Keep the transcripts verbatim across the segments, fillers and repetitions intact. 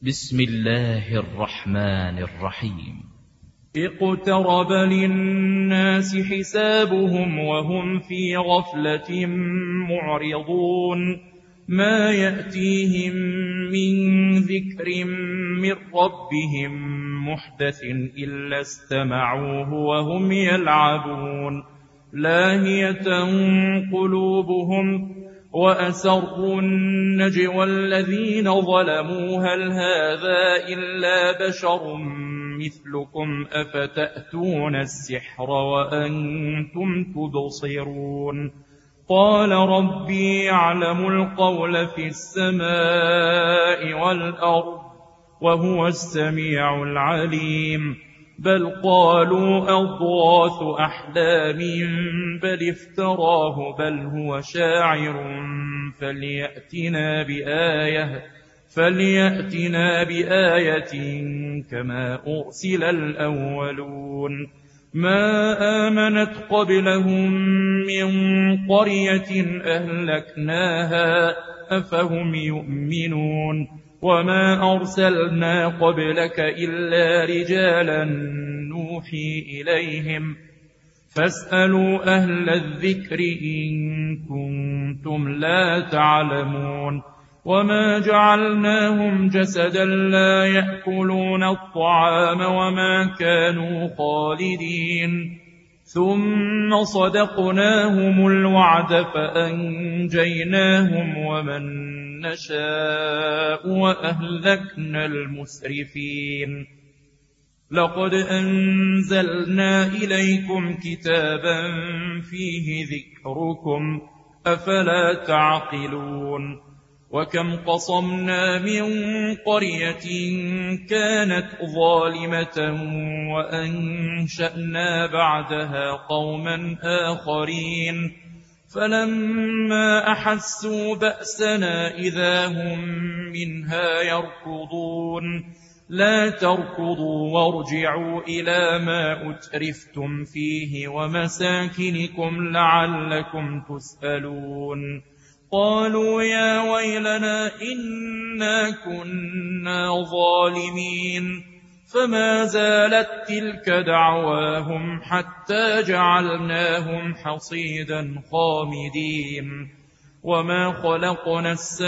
بسم الله الرحمن الرحيم. اقترب للناس حسابهم وهم في غفلة معرضون ما يأتيهم من ذكر من ربهم محدث إلا استمعوه وهم يلعبون لاهية قلوبهم وأسروا النجوى الذين ظلموا هل هذا إلا بشر مثلكم أفتأتون السحر وأنتم تبصرون قال ربي يعلم القول في السماء والأرض وهو السميع العليم بل قالوا أضغاث أحلام بل افتراه بل هو شاعر فليأتنا بآية فليأتنا بآية كما أرسل الأولون ما آمنت قبلهم من قرية أهلكناها أفهم يؤمنون وما أرسلنا قبلك إلا رجالا نوحي إليهم فاسألوا أهل الذكر إن كنتم لا تعلمون وما جعلناهم جسدا لا يأكلون الطعام وما كانوا خالدين ثم صدقناهم الوعد فأنجيناهم ومن نشاء وأهلكنا المسرفين لقد أنزلنا إليكم كتابا فيه ذكركم أفلا تعقلون وكم قصمنا من قرية كانت ظالمة وأنشأنا بعدها قوما آخرين فلما أحسوا بأسنا إذا هم منها يركضون لا تركضوا وارجعوا إلى ما أترفتم فيه ومساكنكم لعلكم تسألون قالوا يا ويلنا إنا كنا ظالمين فما زالت تلك دعواهم حتى جعلناهم حصيدا خامدين وما خلقنا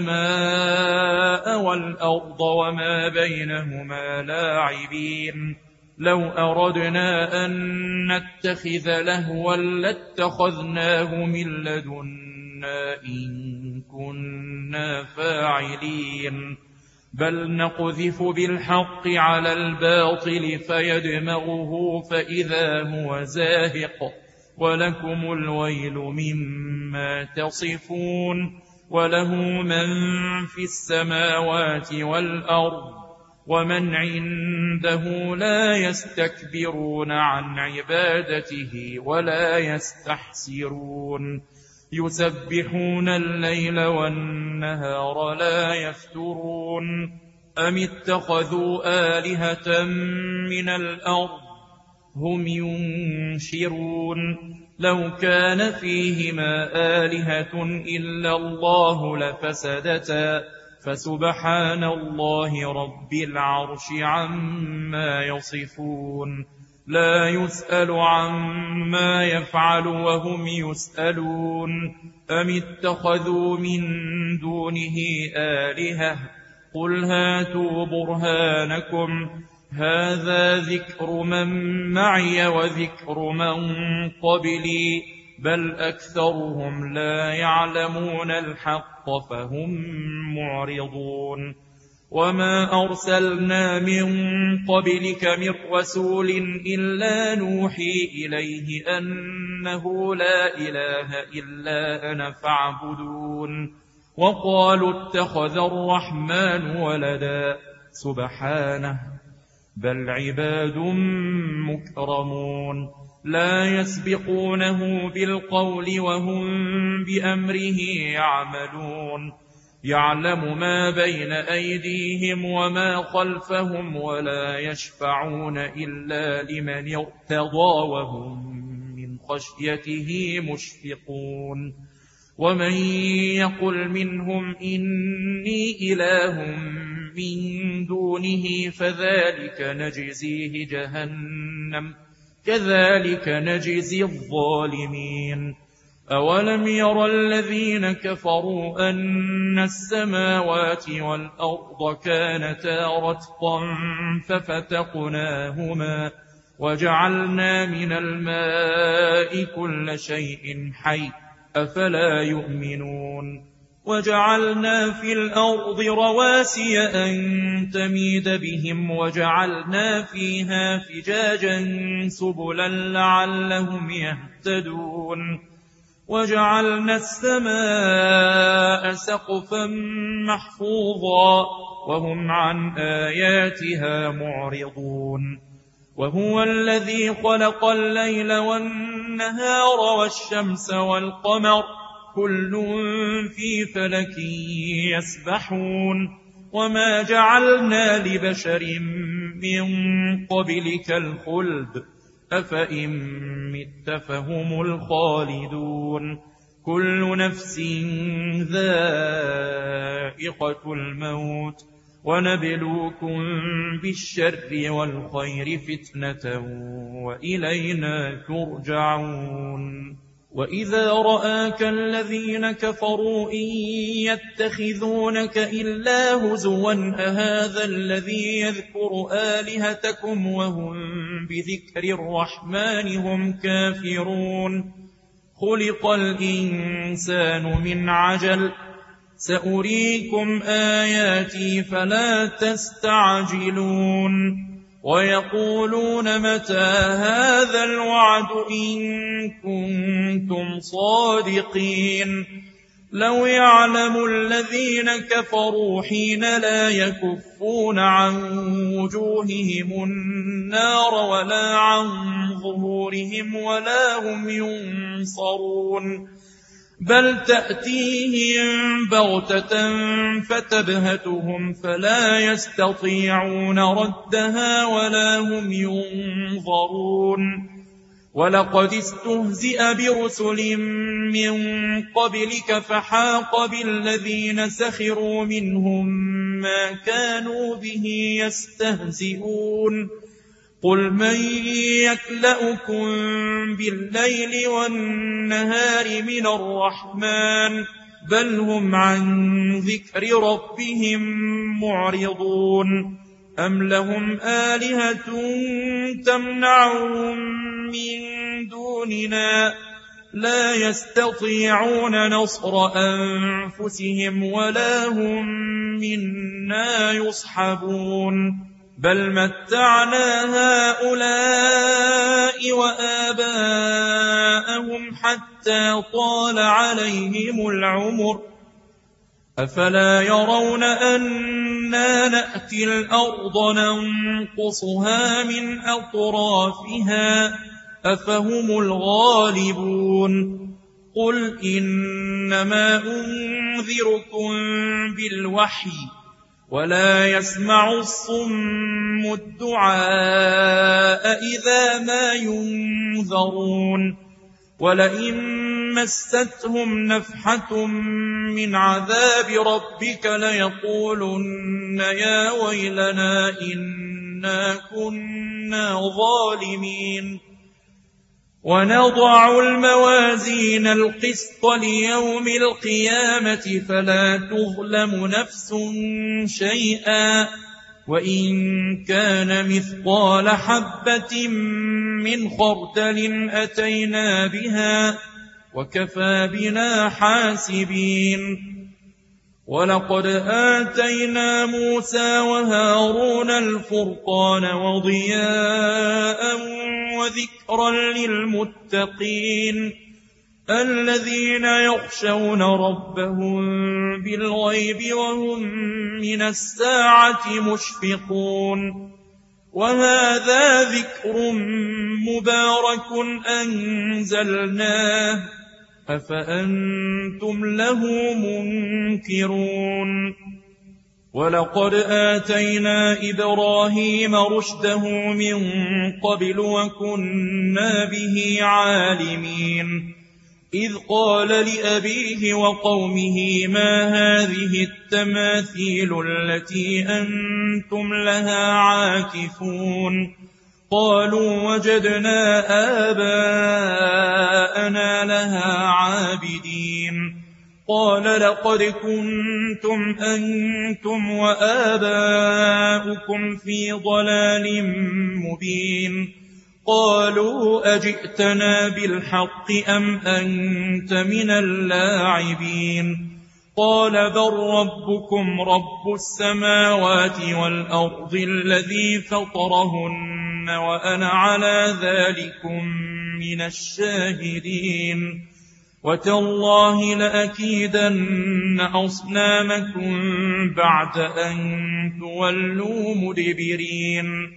السماء والأرض وما بينهما لاعبين لو أردنا أن نتخذ لهوا لاتخذناه من لدنا إن كنا فاعلين بل نقذف بالحق على الباطل فيدمغه فإذا هو زاهق ولكم الويل مما تصفون وله من في السماوات والأرض ومن عنده لا يستكبرون عن عبادته ولا يستحسرون يسبحون الليل والنهار لا يفترون أم اتخذوا آلهة من الأرض هم ينشرون لو كان فيهما آلهة إلا الله لفسدتا فسبحان الله رب العرش عما يصفون لا يسأل عما يفعل وهم يسألون أم اتخذوا من دونه آلهة قل هاتوا برهانكم هذا ذكر من معي وذكر من قبلي بل أكثرهم لا يعلمون الحق فهم معرضون وما أرسلنا من قبلك من رسول إلا نوحي إليه أنه لا إله إلا أنا فاعبدون وقالوا اتخذ الرحمن ولدا سبحانه بل عباد مكرمون لا يسبقونه بالقول وهم بأمره يعملون يعلم ما بين أيديهم وما خلفهم ولا يشفعون إلا لمن ارتضى وهم من خشيته مشفقون ومن يقل منهم إني إله من دونه فذلك نجزيه جهنم كذلك نجزي الظالمين. أولم ير الذين كفروا أن السماوات والأرض كانتا رتقا ففتقناهما وجعلنا من الماء كل شيء حي أفلا يؤمنون. وجعلنا في الأرض رواسي أن تميد بهم وجعلنا فيها فجاجا سبلا لعلهم يهتدون. وجعلنا السماء سقفا محفوظا وهم عن آياتها معرضون. وهو الذي خلق الليل والنهار والشمس والقمر كل في فلك يسبحون. وما جعلنا لبشر من قبلك الخلد أفإن مت فهم الخالدون. كل نفس ذائقة الموت ونبلوكم بالشر والخير فتنة وإلينا ترجعون. وإذا رآك الذين كفروا إن يتخذونك إلا هزوا أهذا الذي يذكر آلهتكم وهم بذكر الرحمن هم كافرون. خلق الإنسان من عجل سأريكم آياتي فلا تستعجلون. ويقولون متى هذا الوعد إن كنتم صادقين. لو يعلم الذين كفروا حين لا يكفون عن وجوههم النار ولا عن ظهورهم ولا هم ينصرون. بل تأتيهم بغتة فتبهتهم فلا يستطيعون ردها ولا هم ينظرون. ولقد استهزئ برسل من قبلك فحاق بالذين سخروا منهم ما كانوا به يستهزئون. قل من يكلأكم بالليل والنهار من الرحمن بل هم عن ذكر ربهم معرضون. أم لهم آلهة تمنعهم من دوننا لا يستطيعون نصر أنفسهم ولا هم منا يصحبون. بل متعنا هؤلاء وآباءهم حتى طال عليهم العمر أفلا يرون أنا نأتي الأرض ننقصها من أطرافها أفهم الغالبون. قل إنما أنذركم بالوحي ولا يسمع الصم الدعاء إذا ما ينذرون. ولئن مستهم نفحة من عذاب ربك ليقولن يا ويلنا إنا كنا ظالمين. ونضع الموازين القسط ليوم القيامة فلا تظلم نفس شيئا وإن كان مثقال حبة من خردل أتينا بها وكفى بنا حاسبين. ولقد آتينا موسى وهارون الفرقان وضياء وذكرا للمتقين الذين يخشون ربهم بالغيب وهم من الساعة مشفقون. وهذا ذكر مبارك أنزلناه أفأنتم له منكرون. ولقد آتينا إبراهيم رشده من قبل وكنا به عالمين. إذ قال لأبيه وقومه ما هذه التماثيل التي أنتم لها عاكفون قالوا وجدنا آباءنا لها عابدين قال لقد كنتم أنتم وآباؤكم في ضلال مبين قالوا أجئتنا بالحق أم أنت من اللاعبين قال بل ربكم رب السماوات والأرض الذي فطرهن وأنا على ذلكم من الشاهدين وتالله لأكيدن أصنامكم بعد أن تولوا مدبرين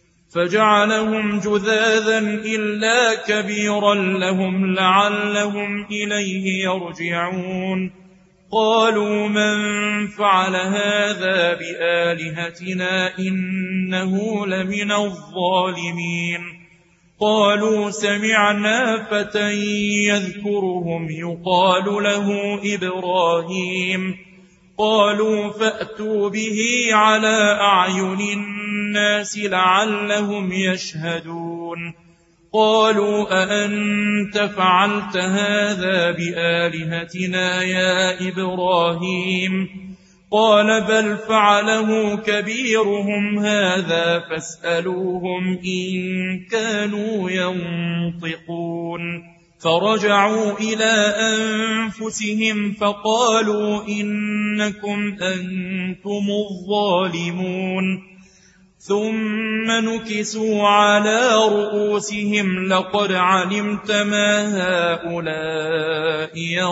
فجعلهم جذاذا إلا كبيرا لهم لعلهم إليه يرجعون قالوا من فعل هذا بآلهتنا إنه لمن الظالمين قالوا سمعنا فتى يذكرهم يقال له إبراهيم قالوا فأتوا به على أعين الناس لعلهم يشهدون قالوا أأنت فعلت هذا بآلهتنا يا إبراهيم قال بل فعله كبيرهم هذا فاسألوهم إن كانوا ينطقون فرجعوا إلى أنفسهم فقالوا إنكم أنتم الظالمون ثم نكسوا على رؤوسهم لقد علمت ما هؤلاء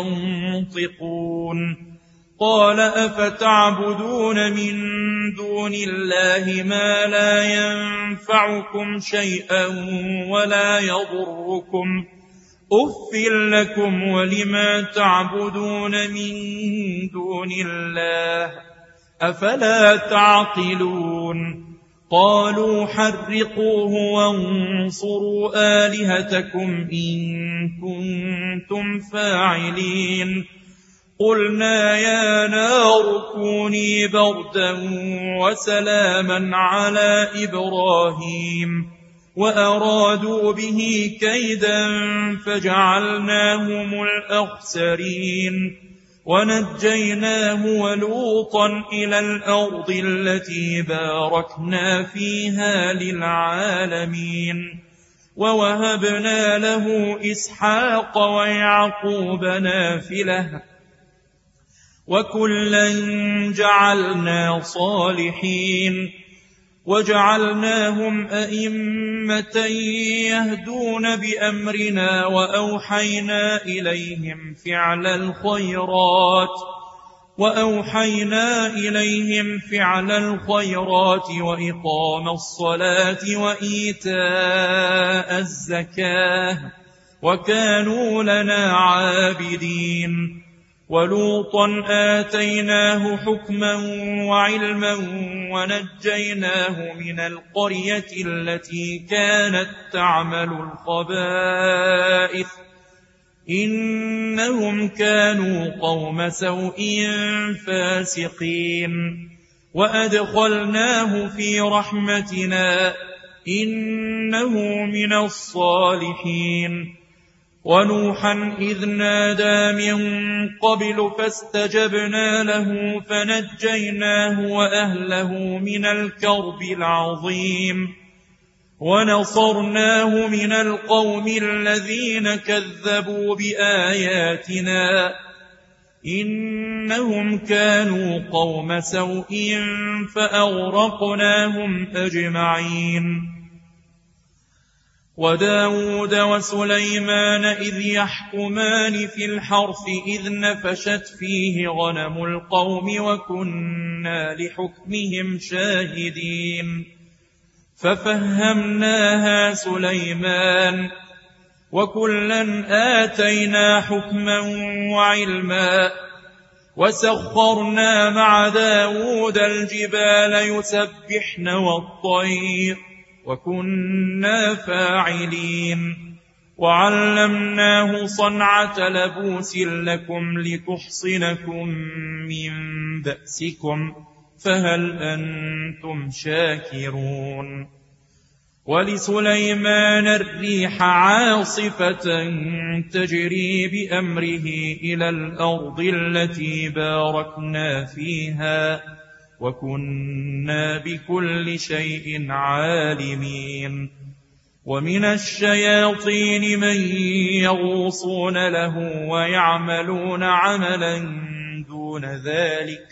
ينطقون قال أفتعبدون من دون الله ما لا ينفعكم شيئا ولا يضركم أف لكم ولما تعبدون من دون الله أفلا تعقلون قالوا حرقوه وانصروا آلهتكم إن كنتم فاعلين قلنا يا نار كوني بردا وسلاما على إبراهيم وأرادوا به كيدا فجعلناهم الأخسرين ونجيناه ولوطا إلى الأرض التي باركنا فيها للعالمين ووهبنا له إسحاق ويعقوب نافلة وكلا جعلنا صالحين وجعلناهم أئمة يهدون بأمرنا وأوحينا إليهم فعل الخيرات وأوحينا إليهم فعل الخيرات وإقام الصلاة وإيتاء الزكاة وكانوا لنا عابدين ولوطا آتيناه حكما وعلما ونجيناه من القرية التي كانت تعمل الخبائث إنهم كانوا قوم سوء فاسقين وأدخلناه في رحمتنا إنه من الصالحين ونوحا إذ نادى من قبل فاستجبنا له فنجيناه وأهله من الكرب العظيم ونصرناه من القوم الذين كذبوا بآياتنا إنهم كانوا قوم سوء فأغرقناهم أجمعين وداود وسليمان إذ يحكمان في الحرث إذ نفشت فيه غنم القوم وكنا لحكمهم شاهدين ففهمناها سليمان وكلا آتينا حكما وعلما وسخرنا مع داود الجبال يسبحن والطير وكنا فاعلين وعلمناه صنعة لبوس لكم لتحصنكم من بأسكم فهل أنتم شاكرون ولسليمان الريح عاصفة تجري بأمره إلى الأرض التي باركنا فيها وكنا بكل شيء عالمين ومن الشياطين من يغوصون له ويعملون عملا دون ذلك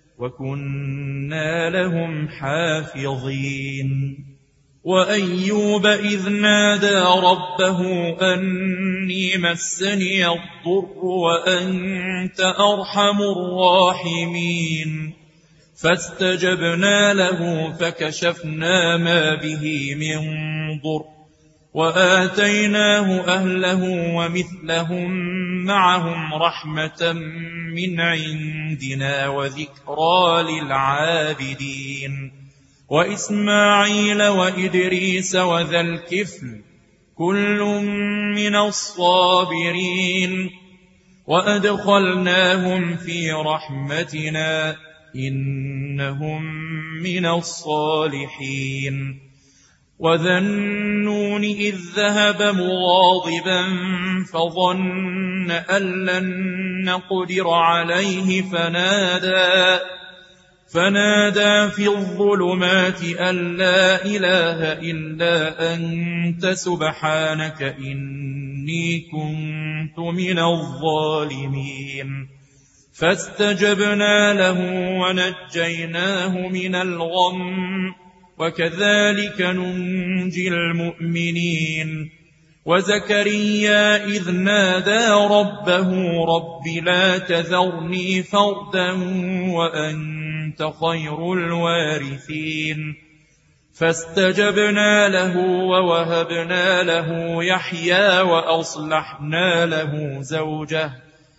وكنا لهم حافظين وأيوب إذ نادى ربه أني مسني الضر وأنت أرحم الراحمين فاستجبنا له فكشفنا ما به من ضر وآتيناه أهله ومثلهم معهم رحمة من عندنا وذكرى للعابدين وإسماعيل وإدريس وذا الكفل كل من الصابرين وأدخلناهم في رحمتنا إنهم من الصالحين وذا النون إذ ذهب مغاضبا فظن أن لن نقدر عليه فنادى فنادى في الظلمات أن لا إله إلا أنت سبحانك إني كنت من الظالمين فاستجبنا له ونجيناه من الغم وكذلك ننجي المؤمنين وزكريا إذ نادى ربه رب لا تذرني فردا وأنت خير الوارثين فاستجبنا له ووهبنا له يحيى وأصلحنا له زوجه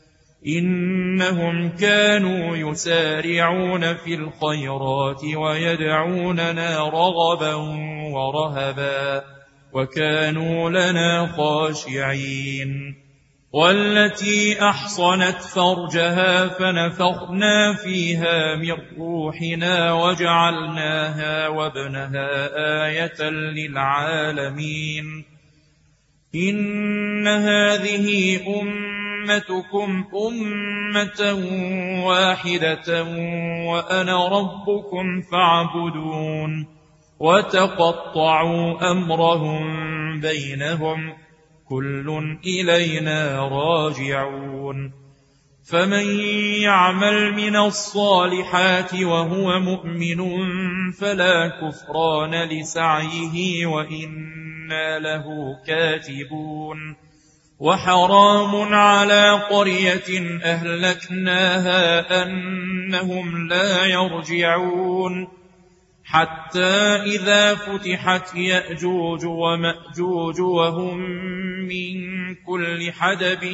إنهم كانوا يسارعون في الخيرات ويدعوننا رغبا ورهبا وكانوا لنا خاشعين والتي أحصنت فرجها فنفخنا فيها من روحنا وجعلناها وابنها آية للعالمين إن هذه أمتكم أمة واحدة وأنا ربكم فاعبدون وتقطعوا أمرهم بينهم كل إلينا راجعون فمن يعمل من الصالحات وهو مؤمن فلا كفران لسعيه وإنا له كاتبون وحرام على قرية أهلكناها أنهم لا يرجعون حتى إذا فتحت يأجوج ومأجوج وهم من كل حدب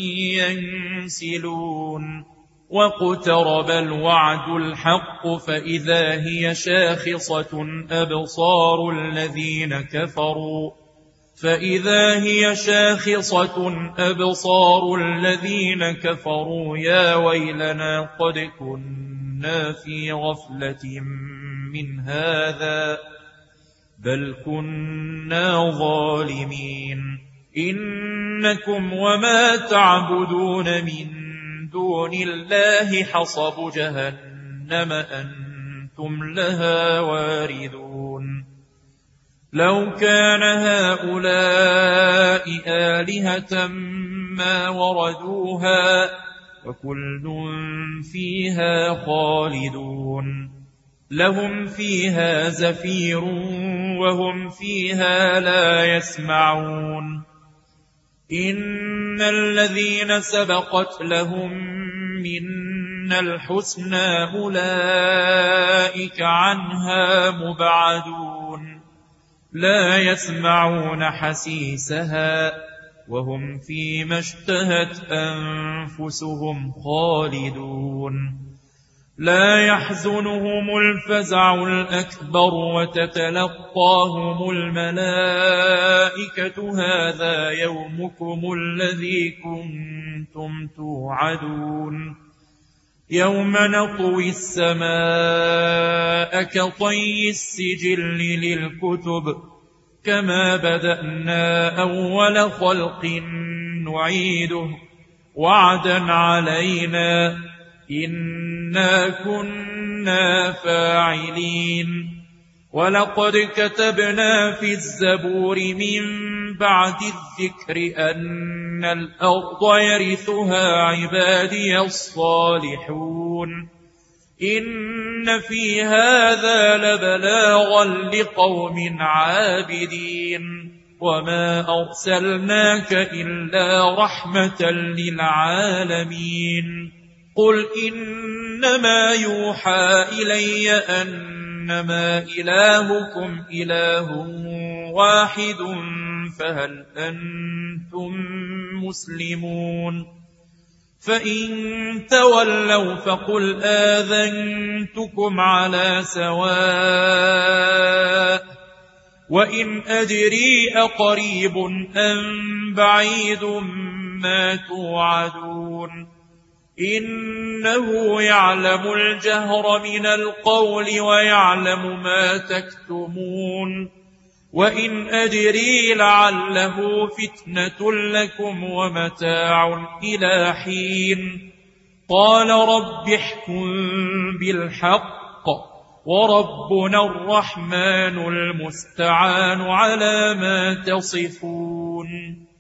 ينسلون واقترب الوعد الحق فإذا هي شاخصة أبصار الذين كفروا فإذا هي شاخصة أبصار الذين كفروا يا ويلنا قد كنا في غفلة من هذا بل كنا ظالمين إنكم وما تعبدون من دون الله حصب جهنم أنتم لها واردون لو كان هؤلاء آلهة ما وردوها وكل فيها خالدون لهم فيها زفير وهم فيها لا يسمعون إن الذين سبقت لهم منا الحسنى أولئك عنها مبعدون لا يسمعون حسيسها وهم فيما اشتهت أنفسهم خالدون لا يحزنهم الفزع الأكبر وتتلقاهم الملائكة هذا يومكم الذي كنتم توعدون يوم نطوي السماء كطي السجل للكتب كما بدأنا أول خلق نعيده وعدا علينا إنا كنا فاعلين ولقد كتبنا في الزبور من بعد الذكر أن الأرض يرثها عبادي الصالحون إن في هذا لبلاغا لقوم عابدين وما أرسلناك إلا رحمة للعالمين قل إنما يوحى إلي أنما إلهكم إله واحد فهل أنتم مسلمون فإن تولوا فقل آذنتكم على سواء وإن أدري أقريب أم بعيد ما توعدون إنه يعلم الجهر من القول ويعلم ما تكتمون وإن أدري لعله فتنة لكم ومتاع إلى حين قال رب احكم بالحق وربنا الرحمن المستعان على ما تصفون